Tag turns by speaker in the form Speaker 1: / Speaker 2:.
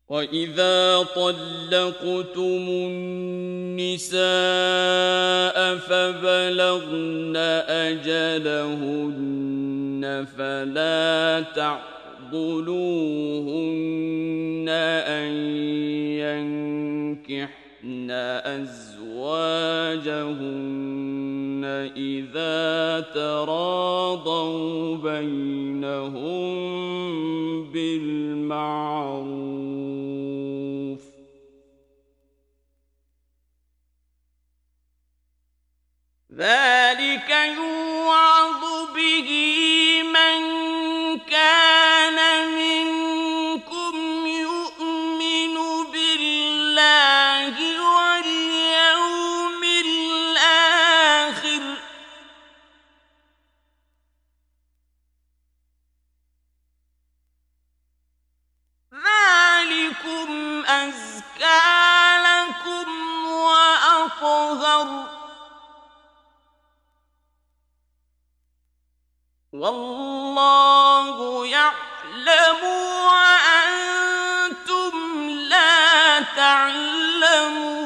Speaker 1: وَإِذَا طَلَّقْتُمُ النِّسَاءَ فَبَلَغْنَ أَجَلَهُنَّ فَلَا تَعْضُلُوهُنَّ أَن يَنكِحْنَ أَزْوَاجَهُنَّ إِذَا تَرَاضَوْا بَيْنَهُم بِالْمَعْرُوفِ ۗ ذَلِكَ يُوعَظُ بِهِ مَن كَانَ مِنكُمْ يُؤْمِنُ بِاللَّهِ وَالْيَوْمِ الْآخِرِ ۗ ذَلِكُمْ أَزْكَىٰ لَكُمْ وَأَطْهَرُ ۗ وَاللَّهُ يَعْلَمُ وَأَنتُمْ لَا تَعْلَمُونَ.